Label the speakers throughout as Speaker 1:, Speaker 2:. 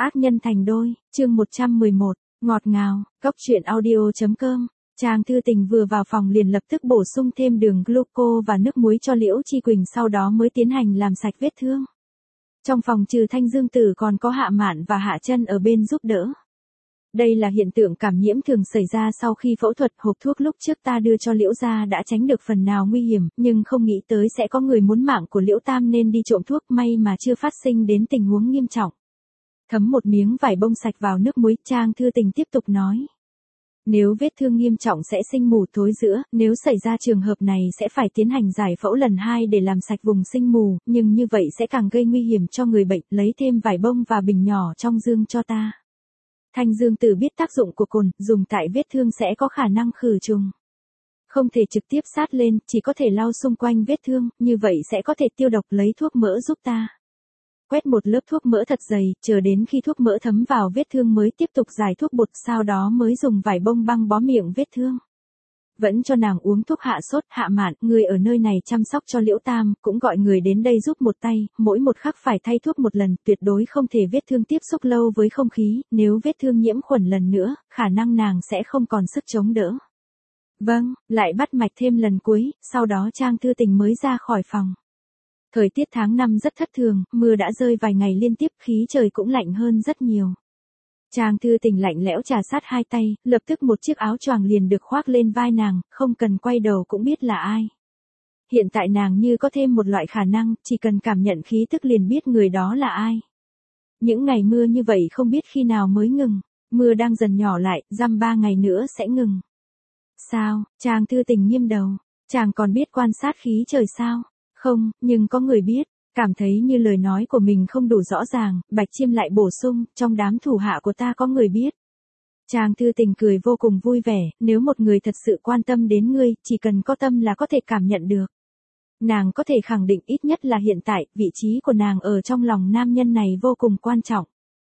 Speaker 1: Ác nhân thành đôi, chương 111, ngọt ngào, cốc truyện audio.com. Trang Thư Tình vừa vào phòng liền lập tức bổ sung thêm đường gluco và nước muối cho Liễu Chi Quỳnh, sau đó mới tiến hành làm sạch vết thương. Trong phòng trừ Thanh Dương Tử còn có Hạ Mạn và Hạ Chân ở bên giúp đỡ. Đây là hiện tượng cảm nhiễm thường xảy ra sau khi phẫu thuật. Hộp thuốc lúc trước ta đưa cho Liễu gia đã tránh được phần nào nguy hiểm, nhưng không nghĩ tới sẽ có người muốn mạng của Liễu Tam nên đi trộm thuốc, may mà chưa phát sinh đến tình huống nghiêm trọng. Thấm một miếng vải bông sạch vào nước muối, Trang Thư Tình tiếp tục nói. Nếu vết thương nghiêm trọng sẽ sinh mù thối rữa, nếu xảy ra trường hợp này sẽ phải tiến hành giải phẫu lần 2 để làm sạch vùng sinh mù, nhưng như vậy sẽ càng gây nguy hiểm cho người bệnh, lấy thêm vải bông và bình nhỏ trong dương cho ta. Thanh Dương Tử biết tác dụng của cồn, dùng tại vết thương sẽ có khả năng khử trùng. Không thể trực tiếp sát lên, chỉ có thể lau xung quanh vết thương, như vậy sẽ có thể tiêu độc, lấy thuốc mỡ giúp ta. Quét một lớp thuốc mỡ thật dày, chờ đến khi thuốc mỡ thấm vào vết thương mới tiếp tục rải thuốc bột, sau đó mới dùng vải bông băng bó miệng vết thương. Vẫn cho nàng uống thuốc hạ sốt. Hạ Mạn, người ở nơi này chăm sóc cho Liễu Tam, cũng gọi người đến đây giúp một tay, mỗi một khắc phải thay thuốc một lần, tuyệt đối không thể vết thương tiếp xúc lâu với không khí, nếu vết thương nhiễm khuẩn lần nữa, khả năng nàng sẽ không còn sức chống đỡ. Vâng, lại bắt mạch thêm lần cuối, sau đó Trang Thư Tình mới ra khỏi phòng. Thời tiết tháng 5 rất thất thường, mưa đã rơi vài ngày liên tiếp, khí trời cũng lạnh hơn rất nhiều. Trang Thư Tình lạnh lẽo trà sát hai tay, lập tức một chiếc áo choàng liền được khoác lên vai nàng, không cần quay đầu cũng biết là ai. Hiện tại nàng như có thêm một loại khả năng, chỉ cần cảm nhận khí tức liền biết người đó là ai. Những ngày mưa như vậy không biết khi nào mới ngừng, mưa đang dần nhỏ lại, dăm 3 ngày nữa sẽ ngừng. Sao? Trang Thư Tình nghiêm đầu, chàng còn biết quan sát khí trời sao? Không, nhưng có người biết. Cảm thấy như lời nói của mình không đủ rõ ràng, Bạch Chiêm lại bổ sung, trong đám thủ hạ của ta có người biết. Trang Thư Tình cười vô cùng vui vẻ, nếu một người thật sự quan tâm đến ngươi, chỉ cần có tâm là có thể cảm nhận được. Nàng có thể khẳng định ít nhất là hiện tại, vị trí của nàng ở trong lòng nam nhân này vô cùng quan trọng.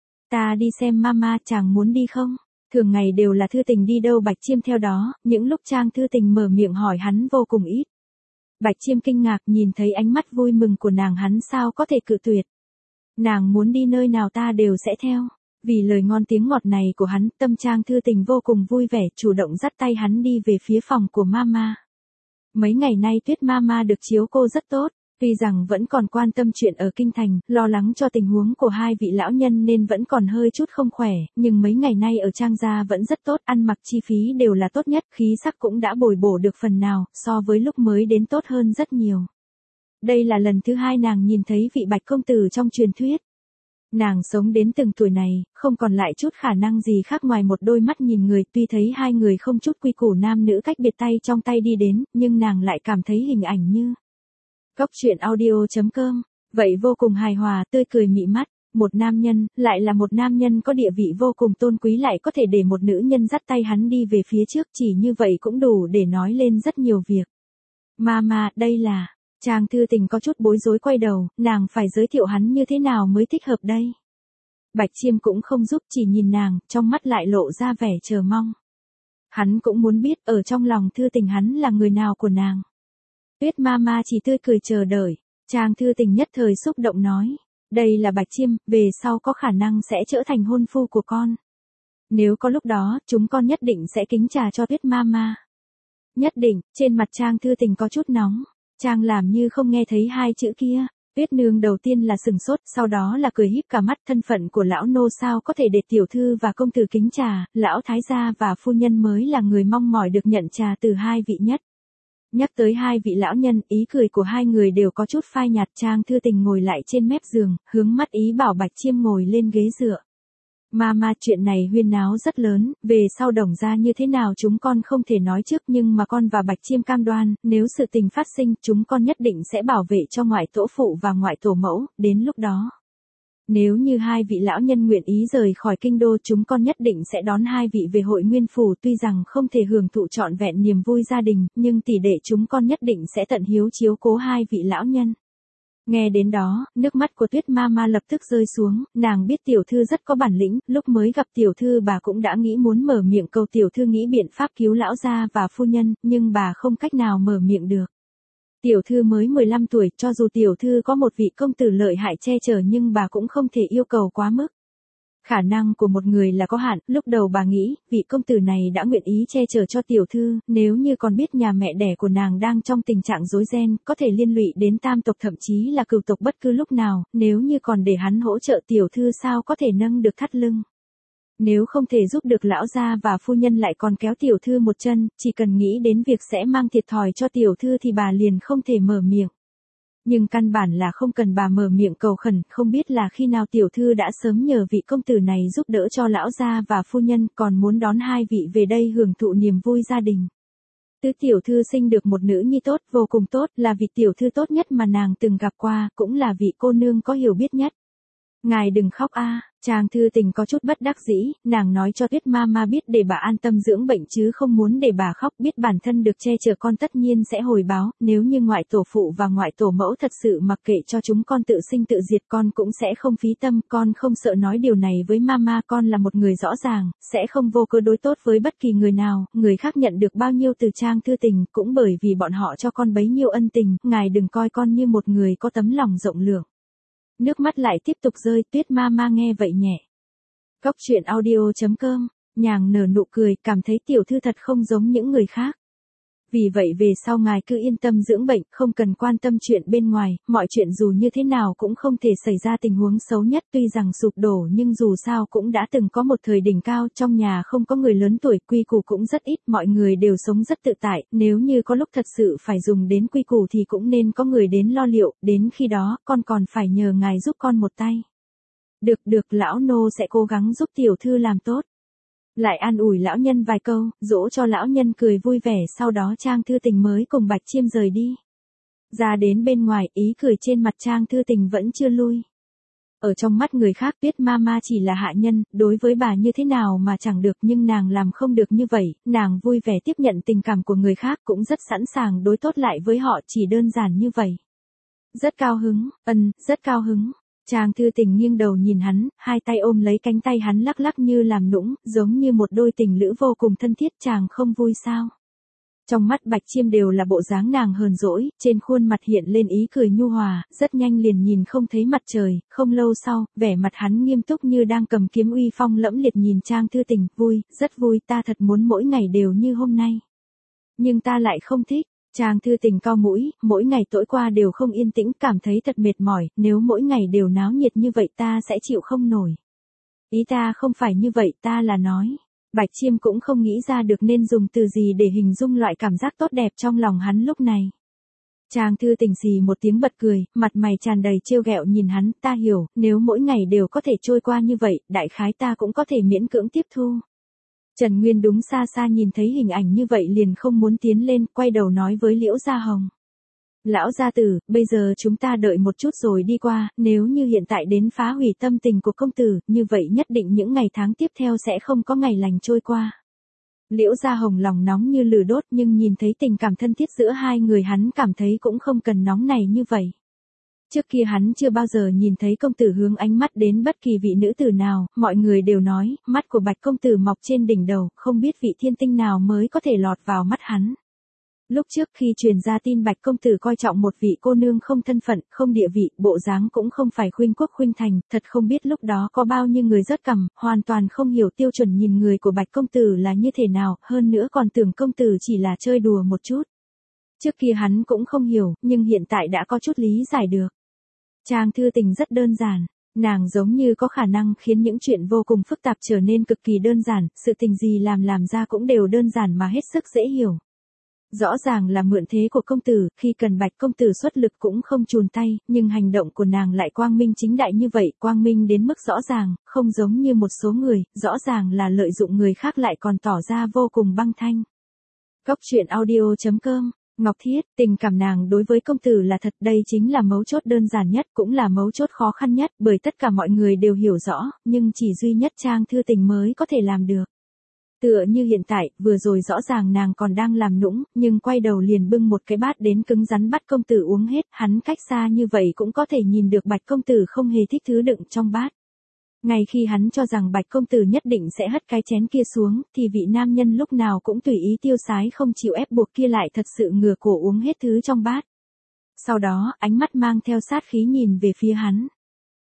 Speaker 1: Ta đi xem mama, chàng muốn đi không? Thường ngày đều là Thư Tình đi đâu Bạch Chiêm theo đó, những lúc Trang Thư Tình mở miệng hỏi hắn vô cùng ít. Bạch Chiêm kinh ngạc, nhìn thấy ánh mắt vui mừng của nàng, hắn sao có thể cự tuyệt. Nàng muốn đi nơi nào ta đều sẽ theo. Vì lời ngon tiếng ngọt này của hắn, tâm Trang Thư Tình vô cùng vui vẻ, chủ động dắt tay hắn đi về phía phòng của mama. Mấy ngày nay Tuyết mama được chiếu cô rất tốt, tuy rằng vẫn còn quan tâm chuyện ở kinh thành, lo lắng cho tình huống của hai vị lão nhân nên vẫn còn hơi chút không khỏe, nhưng mấy ngày nay ở Trang gia vẫn rất tốt, ăn mặc chi phí đều là tốt nhất, khí sắc cũng đã bồi bổ được phần nào, so với lúc mới đến tốt hơn rất nhiều. Đây là lần thứ 2 nàng nhìn thấy vị Bạch công tử trong truyền thuyết. Nàng sống đến từng tuổi này, không còn lại chút khả năng gì khác ngoài một đôi mắt nhìn người, tuy thấy hai người không chút quy củ nam nữ cách biệt tay trong tay đi đến, nhưng nàng lại cảm thấy hình ảnh như cốc truyện audio.com, vậy vô cùng hài hòa, tươi cười mị mắt, một nam nhân, lại là một nam nhân có địa vị vô cùng tôn quý lại có thể để một nữ nhân dắt tay hắn đi về phía trước, chỉ như vậy cũng đủ để nói lên rất nhiều việc. Mama, đây là, Trang Thư Tình có chút bối rối quay đầu, nàng phải giới thiệu hắn như thế nào mới thích hợp đây. Bạch Chiêm cũng không giúp, chỉ nhìn nàng, trong mắt lại lộ ra vẻ chờ mong. Hắn cũng muốn biết ở trong lòng Thư Tình hắn là người nào của nàng. Tuyết mama chỉ tươi cười chờ đợi, Trang Thư Tình nhất thời xúc động nói, đây là Bạch Chiêm, về sau có khả năng sẽ trở thành hôn phu của con. Nếu có lúc đó, chúng con nhất định sẽ kính trà cho Tuyết mama. Nhất định, trên mặt Trang Thư Tình có chút nóng, Trang làm như không nghe thấy hai chữ kia. Tuyết nương đầu tiên là sừng sốt, sau đó là cười híp cả mắt, thân phận của lão nô sao có thể để tiểu thư và công tử kính trà, lão thái gia và phu nhân mới là người mong mỏi được nhận trà từ hai vị nhất. Nhắc tới hai vị lão nhân, ý cười của hai người đều có chút phai nhạt. Trang Thư Tình ngồi lại trên mép giường, hướng mắt ý bảo Bạch Chiêm ngồi lên ghế dựa. Mama, chuyện này huyên náo rất lớn, về sau Đồng gia như thế nào chúng con không thể nói trước, nhưng mà con và Bạch Chiêm cam đoan, nếu sự tình phát sinh, chúng con nhất định sẽ bảo vệ cho ngoại tổ phụ và ngoại tổ mẫu, đến lúc đó. Nếu như hai vị lão nhân nguyện ý rời khỏi kinh đô, chúng con nhất định sẽ đón hai vị về Hội Nguyên phủ, tuy rằng không thể hưởng thụ trọn vẹn niềm vui gia đình, nhưng tỷ đệ chúng con nhất định sẽ tận hiếu chiếu cố hai vị lão nhân. Nghe đến đó, nước mắt của Tuyết mama lập tức rơi xuống, nàng biết tiểu thư rất có bản lĩnh, lúc mới gặp tiểu thư bà cũng đã nghĩ muốn mở miệng cầu tiểu thư nghĩ biện pháp cứu lão gia và phu nhân, nhưng bà không cách nào mở miệng được. Tiểu thư mới 15 tuổi, cho dù tiểu thư có một vị công tử lợi hại che chở nhưng bà cũng không thể yêu cầu quá mức. Khả năng của một người là có hạn, lúc đầu bà nghĩ, vị công tử này đã nguyện ý che chở cho tiểu thư, nếu như còn biết nhà mẹ đẻ của nàng đang trong tình trạng rối ren, có thể liên lụy đến tam tộc thậm chí là cửu tộc bất cứ lúc nào, nếu như còn để hắn hỗ trợ tiểu thư sao có thể nâng được thắt lưng. Nếu không thể giúp được lão gia và phu nhân lại còn kéo tiểu thư một chân, chỉ cần nghĩ đến việc sẽ mang thiệt thòi cho tiểu thư thì bà liền không thể mở miệng. Nhưng căn bản là không cần bà mở miệng cầu khẩn, không biết là khi nào tiểu thư đã sớm nhờ vị công tử này giúp đỡ cho lão gia và phu nhân, còn muốn đón hai vị về đây hưởng thụ niềm vui gia đình. Tứ tiểu thư sinh được một nữ nhi tốt, vô cùng tốt, là vị tiểu thư tốt nhất mà nàng từng gặp qua, cũng là vị cô nương có hiểu biết nhất. Ngài đừng khóc a. Trang Thư Tình có chút bất đắc dĩ, nàng nói cho Tuyết Mama biết để bà an tâm dưỡng bệnh chứ không muốn để bà khóc, biết bản thân được che chở con tất nhiên sẽ hồi báo, nếu như ngoại tổ phụ và ngoại tổ mẫu thật sự mặc kệ cho chúng con tự sinh tự diệt con cũng sẽ không phí tâm, con không sợ nói điều này với Mama, con là một người rõ ràng, sẽ không vô cớ đối tốt với bất kỳ người nào, người khác nhận được bao nhiêu từ Trang Thư Tình cũng bởi vì bọn họ cho con bấy nhiêu ân tình, ngài đừng coi con như một người có tấm lòng rộng lượng. Nước mắt lại tiếp tục rơi, Tuyết Mama nghe vậy nhẹ. Góc truyện audio.com, nhàng nở nụ cười, cảm thấy tiểu thư thật không giống những người khác. Vì vậy về sau ngài cứ yên tâm dưỡng bệnh, không cần quan tâm chuyện bên ngoài, mọi chuyện dù như thế nào cũng không thể xảy ra tình huống xấu nhất, tuy rằng sụp đổ nhưng dù sao cũng đã từng có một thời đỉnh cao, trong nhà không có người lớn tuổi, quy củ cũng rất ít, mọi người đều sống rất tự tại, nếu như có lúc thật sự phải dùng đến quy củ thì cũng nên có người đến lo liệu, đến khi đó, con còn phải nhờ ngài giúp con một tay. Được, lão nô sẽ cố gắng giúp tiểu thư làm tốt. Lại an ủi lão nhân vài câu, dỗ cho lão nhân cười vui vẻ, sau đó Trang Thư Tình mới cùng Bạch Chiêm rời đi. Ra đến bên ngoài, ý cười trên mặt Trang Thư Tình vẫn chưa lui. Ở trong mắt người khác Tuyết Mama chỉ là hạ nhân, đối với bà như thế nào mà chẳng được, nhưng nàng làm không được như vậy, nàng vui vẻ tiếp nhận tình cảm của người khác, cũng rất sẵn sàng đối tốt lại với họ, chỉ đơn giản như vậy. Rất cao hứng, rất cao hứng. Trang Thư Tình nghiêng đầu nhìn hắn, hai tay ôm lấy cánh tay hắn lắc lắc như làm nũng, giống như một đôi tình lữ vô cùng thân thiết, chàng không vui sao? Trong mắt Bạch Chiêm đều là bộ dáng nàng hờn dỗi, trên khuôn mặt hiện lên ý cười nhu hòa, rất nhanh liền nhìn không thấy mặt trời, không lâu sau, vẻ mặt hắn nghiêm túc như đang cầm kiếm uy phong lẫm liệt nhìn Trang Thư Tình, vui, rất vui, ta thật muốn mỗi ngày đều như hôm nay. Nhưng ta lại không thích. Trang Thư Tình cau mũi, mỗi ngày trôi qua đều không yên tĩnh, cảm thấy thật mệt mỏi, nếu mỗi ngày đều náo nhiệt như vậy ta sẽ chịu không nổi. Ý ta không phải như vậy, ta là nói. Bạch Chiêm cũng không nghĩ ra được nên dùng từ gì để hình dung loại cảm giác tốt đẹp trong lòng hắn lúc này. Trang Thư Tình xì một tiếng bật cười, mặt mày tràn đầy trêu ghẹo nhìn hắn, ta hiểu, nếu mỗi ngày đều có thể trôi qua như vậy, đại khái ta cũng có thể miễn cưỡng tiếp thu. Trần Nguyên đúng xa xa nhìn thấy hình ảnh như vậy liền không muốn tiến lên, quay đầu nói với Liễu Gia Hồng. Lão gia tử, bây giờ chúng ta đợi một chút rồi đi qua, nếu như hiện tại đến phá hủy tâm tình của công tử, như vậy nhất định những ngày tháng tiếp theo sẽ không có ngày lành trôi qua. Liễu Gia Hồng lòng nóng như lửa đốt, nhưng nhìn thấy tình cảm thân thiết giữa hai người hắn cảm thấy cũng không cần nóng này như vậy. Trước kia hắn chưa bao giờ nhìn thấy công tử hướng ánh mắt đến bất kỳ vị nữ tử nào, mọi người đều nói, mắt của Bạch công tử mọc trên đỉnh đầu, không biết vị thiên tinh nào mới có thể lọt vào mắt hắn. Lúc trước khi truyền ra tin Bạch công tử coi trọng một vị cô nương không thân phận, không địa vị, bộ dáng cũng không phải khuynh quốc khuynh thành, thật không biết lúc đó có bao nhiêu người rớt cằm, hoàn toàn không hiểu tiêu chuẩn nhìn người của Bạch công tử là như thế nào, hơn nữa còn tưởng công tử chỉ là chơi đùa một chút. Trước kia hắn cũng không hiểu, nhưng hiện tại đã có chút lý giải được. Trang Thư Tình rất đơn giản, nàng giống như có khả năng khiến những chuyện vô cùng phức tạp trở nên cực kỳ đơn giản, sự tình gì làm ra cũng đều đơn giản mà hết sức dễ hiểu. Rõ ràng là mượn thế của công tử, khi cần Bạch công tử xuất lực cũng không chùn tay, nhưng hành động của nàng lại quang minh chính đại như vậy, quang minh đến mức rõ ràng, không giống như một số người, rõ ràng là lợi dụng người khác lại còn tỏ ra vô cùng băng thanh. Góc truyện audio.com, Ngọc Thiết, tình cảm nàng đối với công tử là thật, đây chính là mấu chốt đơn giản nhất, cũng là mấu chốt khó khăn nhất, bởi tất cả mọi người đều hiểu rõ, nhưng chỉ duy nhất Trang Thư Tình mới có thể làm được. Tựa như hiện tại, vừa rồi rõ ràng nàng còn đang làm nũng, nhưng quay đầu liền bưng một cái bát đến cứng rắn bắt công tử uống hết, hắn cách xa như vậy cũng có thể nhìn được Bạch công tử không hề thích thứ đựng trong bát. Ngay khi hắn cho rằng Bạch công tử nhất định sẽ hất cái chén kia xuống, thì vị nam nhân lúc nào cũng tùy ý tiêu sái không chịu ép buộc kia lại thật sự ngửa cổ uống hết thứ trong bát. Sau đó, ánh mắt mang theo sát khí nhìn về phía hắn.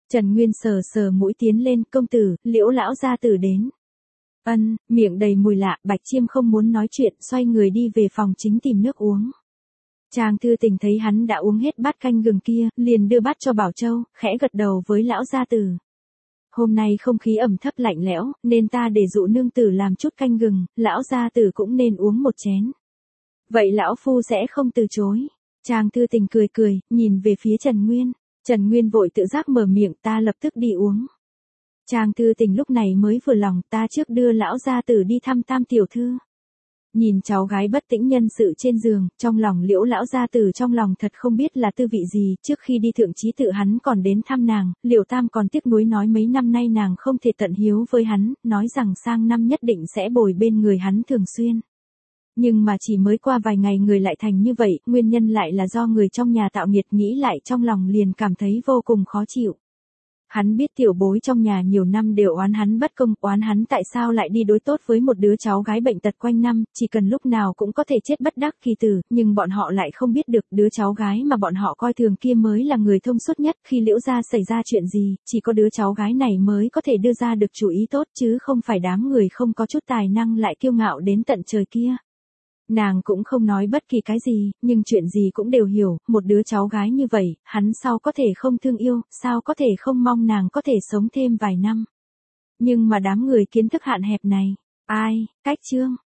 Speaker 1: Trần Nguyên sờ sờ mũi tiến lên, công tử, Liễu lão gia tử đến. Ân, miệng đầy mùi lạ, Bạch Chiêm không muốn nói chuyện, xoay người đi về phòng chính tìm nước uống. Trang Thư Tình thấy hắn đã uống hết bát canh gừng kia, liền đưa bát cho Bảo Châu, khẽ gật đầu với lão gia tử. Hôm nay không khí ẩm thấp lạnh lẽo, nên ta để dụ nương tử làm chút canh gừng, lão gia tử cũng nên uống một chén. Vậy lão phu sẽ không từ chối. Trang Thư Tình cười cười, nhìn về phía Trần Nguyên. Trần Nguyên vội tự giác mở miệng, ta lập tức đi uống. Trang Thư Tình lúc này mới vừa lòng, ta trước đưa lão gia tử đi thăm Tam tiểu thư. Nhìn cháu gái bất tĩnh nhân sự trên giường, trong lòng Liễu lão gia tử trong lòng thật không biết là tư vị gì, trước khi đi thượng chí tự hắn còn đến thăm nàng, Liễu Tam còn tiếc nuối nói mấy năm nay nàng không thể tận hiếu với hắn, nói rằng sang năm nhất định sẽ bồi bên người hắn thường xuyên. Nhưng mà chỉ mới qua vài ngày người lại thành như vậy, nguyên nhân lại là do người trong nhà tạo nghiệt, nghĩ lại trong lòng liền cảm thấy vô cùng khó chịu. Hắn biết tiểu bối trong nhà nhiều năm đều oán hắn bất công, oán hắn tại sao lại đi đối tốt với một đứa cháu gái bệnh tật quanh năm, chỉ cần lúc nào cũng có thể chết bất đắc kỳ tử, nhưng bọn họ lại không biết được đứa cháu gái mà bọn họ coi thường kia mới là người thông suốt nhất, khi Liễu gia xảy ra chuyện gì, chỉ có đứa cháu gái này mới có thể đưa ra được chủ ý tốt chứ không phải đám người không có chút tài năng lại kiêu ngạo đến tận trời kia. Nàng cũng không nói bất kỳ cái gì, nhưng chuyện gì cũng đều hiểu, một đứa cháu gái như vậy, hắn sao có thể không thương yêu, sao có thể không mong nàng có thể sống thêm vài năm. Nhưng mà đám người kiến thức hạn hẹp này, ai, cách chương.